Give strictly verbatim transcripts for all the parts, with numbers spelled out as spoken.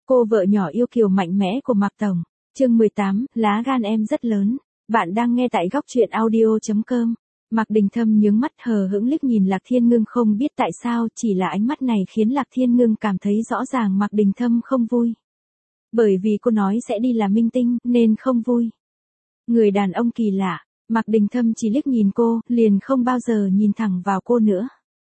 Cô vợ nhỏ yêu kiều mạnh mẽ của Mạc Tổng. Chương mười tám, lá gan em rất lớn. Bạn đang nghe tại góc truyện audio chấm com. Mạc Đình Thâm nhướng mắt hờ hững liếc nhìn Lạc Thiên Ngưng, không biết tại sao, chỉ là ánh mắt này khiến Lạc Thiên Ngưng cảm thấy rõ ràng Mạc Đình Thâm không vui. Bởi vì cô nói sẽ đi làm minh tinh, nên không vui. Người đàn ông kỳ lạ, Mạc Đình Thâm chỉ liếc nhìn cô, liền không bao giờ nhìn thẳng vào cô nữa.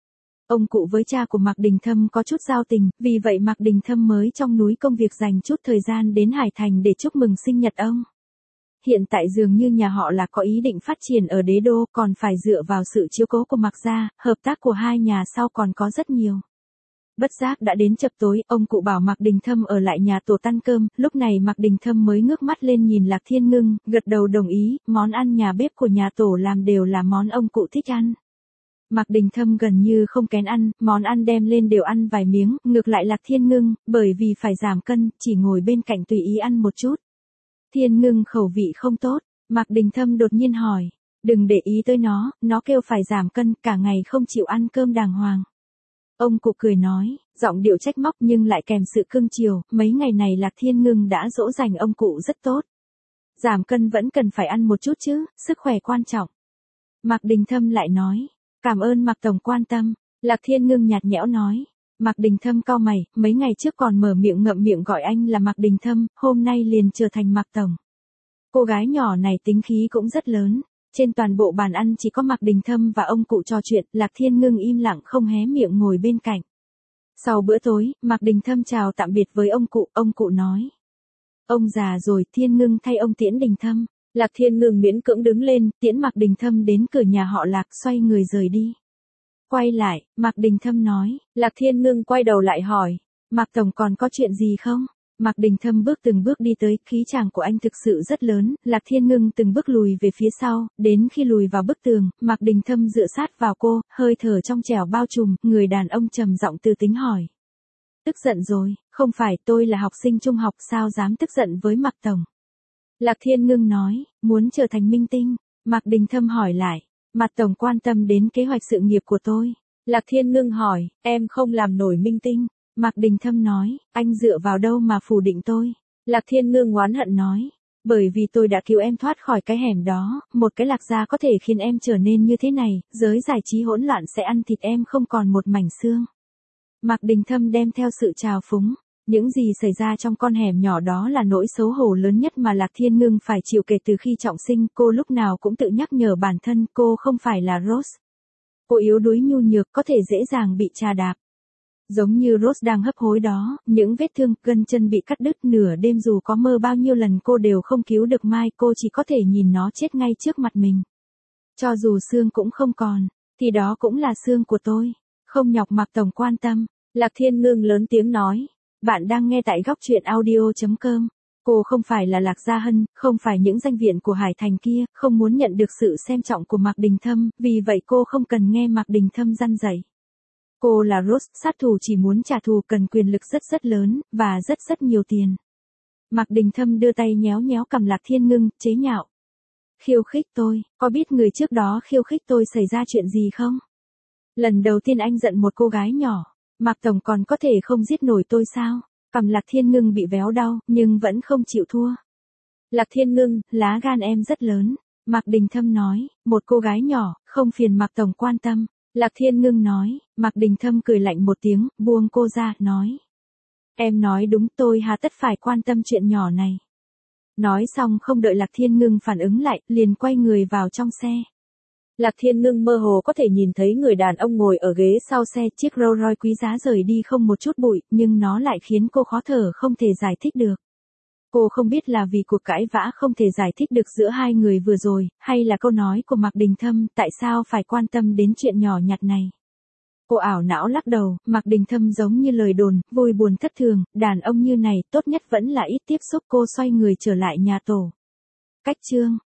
Ông cụ với cha của Mạc Đình Thâm có chút giao tình, vì vậy Mạc Đình Thâm mới trong núi công việc dành chút thời gian đến Hải Thành để chúc mừng sinh nhật ông. Hiện tại dường như nhà họ là có ý định phát triển ở đế đô, còn phải dựa vào sự chiếu cố của Mạc gia, hợp tác của hai nhà sau còn có rất nhiều. Bất giác đã đến chập tối, ông cụ bảo Mạc Đình Thâm ở lại nhà tổ ăn cơm, lúc này Mạc Đình Thâm mới ngước mắt lên nhìn Lạc Thiên Ngưng, gật đầu đồng ý, món ăn nhà bếp của nhà tổ làm đều là món ông cụ thích ăn. Mạc Đình Thâm gần như không kén ăn, món ăn đem lên đều ăn vài miếng, ngược lại Lạc Thiên Ngưng, bởi vì phải giảm cân, chỉ ngồi bên cạnh tùy ý ăn một chút. Thiên Ngưng khẩu vị không tốt, Mạc Đình Thâm đột nhiên hỏi, đừng để ý tới nó, nó kêu phải giảm cân, cả ngày không chịu ăn cơm đàng hoàng. Ông cụ cười nói, giọng điệu trách móc nhưng lại kèm sự cưng chiều, mấy ngày này Lạc Thiên Ngưng đã dỗ dành ông cụ rất tốt. Giảm cân vẫn cần phải ăn một chút chứ, sức khỏe quan trọng. Mạc Đình Thâm lại nói, cảm ơn Mạc Tổng quan tâm. Lạc Thiên Ngưng nhạt nhẽo nói. Mạc Đình Thâm cau mày, mấy ngày trước còn mở miệng ngậm miệng gọi anh là Mạc Đình Thâm, hôm nay liền trở thành Mạc Tổng. Cô gái nhỏ này tính khí cũng rất lớn. Trên toàn bộ bàn ăn chỉ có Mạc Đình Thâm và ông cụ trò chuyện, Lạc Thiên Ngưng im lặng không hé miệng ngồi bên cạnh. Sau bữa tối, Mạc Đình Thâm chào tạm biệt với ông cụ, ông cụ nói. Ông già rồi, Thiên Ngưng thay ông tiễn Đình Thâm. Lạc Thiên Ngưng miễn cưỡng đứng lên, tiễn Mạc Đình Thâm đến cửa nhà họ Lạc, xoay người rời đi. Quay lại, Mạc Đình Thâm nói, Lạc Thiên Ngưng quay đầu lại hỏi, Mạc Tổng còn có chuyện gì không? Mạc Đình Thâm bước từng bước đi tới, khí chàng của anh thực sự rất lớn, Lạc Thiên Ngưng từng bước lùi về phía sau, đến khi lùi vào bức tường, Mạc Đình Thâm dựa sát vào cô, hơi thở trong trẻo bao trùm, người đàn ông trầm giọng từ tính hỏi. Tức giận rồi, không phải tôi là học sinh trung học sao dám tức giận với Mạc Tổng? Lạc Thiên Ngưng nói, muốn trở thành minh tinh. Mạc Đình Thâm hỏi lại, Mạc Tổng quan tâm đến kế hoạch sự nghiệp của tôi. Lạc Thiên Ngưng hỏi, em không làm nổi minh tinh. Mạc Đình Thâm nói, anh dựa vào đâu mà phủ định tôi? Lạc Thiên Ngưng oán hận nói, bởi vì tôi đã cứu em thoát khỏi cái hẻm đó, một cái Lạc gia có thể khiến em trở nên như thế này, giới giải trí hỗn loạn sẽ ăn thịt em không còn một mảnh xương. Mạc Đình Thâm đem theo sự trào phúng. Những gì xảy ra trong con hẻm nhỏ đó là nỗi xấu hổ lớn nhất mà Lạc Thiên Ngưng phải chịu kể từ khi trọng sinh, cô lúc nào cũng tự nhắc nhở bản thân cô không phải là Rose. Cô yếu đuối nhu nhược có thể dễ dàng bị trà đạp. Giống như Rose đang hấp hối đó, những vết thương, gân chân bị cắt đứt nửa đêm dù có mơ bao nhiêu lần cô đều không cứu được Mai, cô chỉ có thể nhìn nó chết ngay trước mặt mình. Cho dù xương cũng không còn, thì đó cũng là xương của tôi, không nhọc Mạc Tổng quan tâm. Lạc Thiên Ngưng lớn tiếng nói. Bạn đang nghe tại góc truyện audio chấm com. Cô không phải là Lạc Gia Hân, không phải những danh viện của Hải Thành kia, không muốn nhận được sự xem trọng của Mạc Đình Thâm, vì vậy cô không cần nghe Mạc Đình Thâm răn dạy. Cô là Rose, sát thủ chỉ muốn trả thù cần quyền lực rất rất lớn, và rất rất nhiều tiền. Mạc Đình Thâm đưa tay nhéo nhéo cằm Lạc Thiên Ngưng, chế nhạo. Khiêu khích tôi, có biết người trước đó khiêu khích tôi xảy ra chuyện gì không? Lần đầu tiên anh giận một cô gái nhỏ. Mạc Tổng còn có thể không giết nổi tôi sao? Cằm Lạc Thiên Ngưng bị véo đau, nhưng vẫn không chịu thua. Lạc Thiên Ngưng, lá gan em rất lớn. Mạc Đình Thâm nói, một cô gái nhỏ, không phiền Mạc Tổng quan tâm. Lạc Thiên Ngưng nói, Mạc Đình Thâm cười lạnh một tiếng, buông cô ra, nói. Em nói đúng, tôi hà tất phải quan tâm chuyện nhỏ này. Nói xong không đợi Lạc Thiên Ngưng phản ứng lại, liền quay người vào trong xe. Lạc Thiên Ngưng mơ hồ có thể nhìn thấy người đàn ông ngồi ở ghế sau xe, chiếc Rolls Royce quý giá rời đi không một chút bụi, nhưng nó lại khiến cô khó thở không thể giải thích được. Cô không biết là vì cuộc cãi vã không thể giải thích được giữa hai người vừa rồi, hay là câu nói của Mạc Đình Thâm, tại sao phải quan tâm đến chuyện nhỏ nhặt này. Cô ảo não lắc đầu, Mạc Đình Thâm giống như lời đồn, vui buồn thất thường, đàn ông như này tốt nhất vẫn là ít tiếp xúc. Cô xoay người trở lại nhà tổ. Cách chương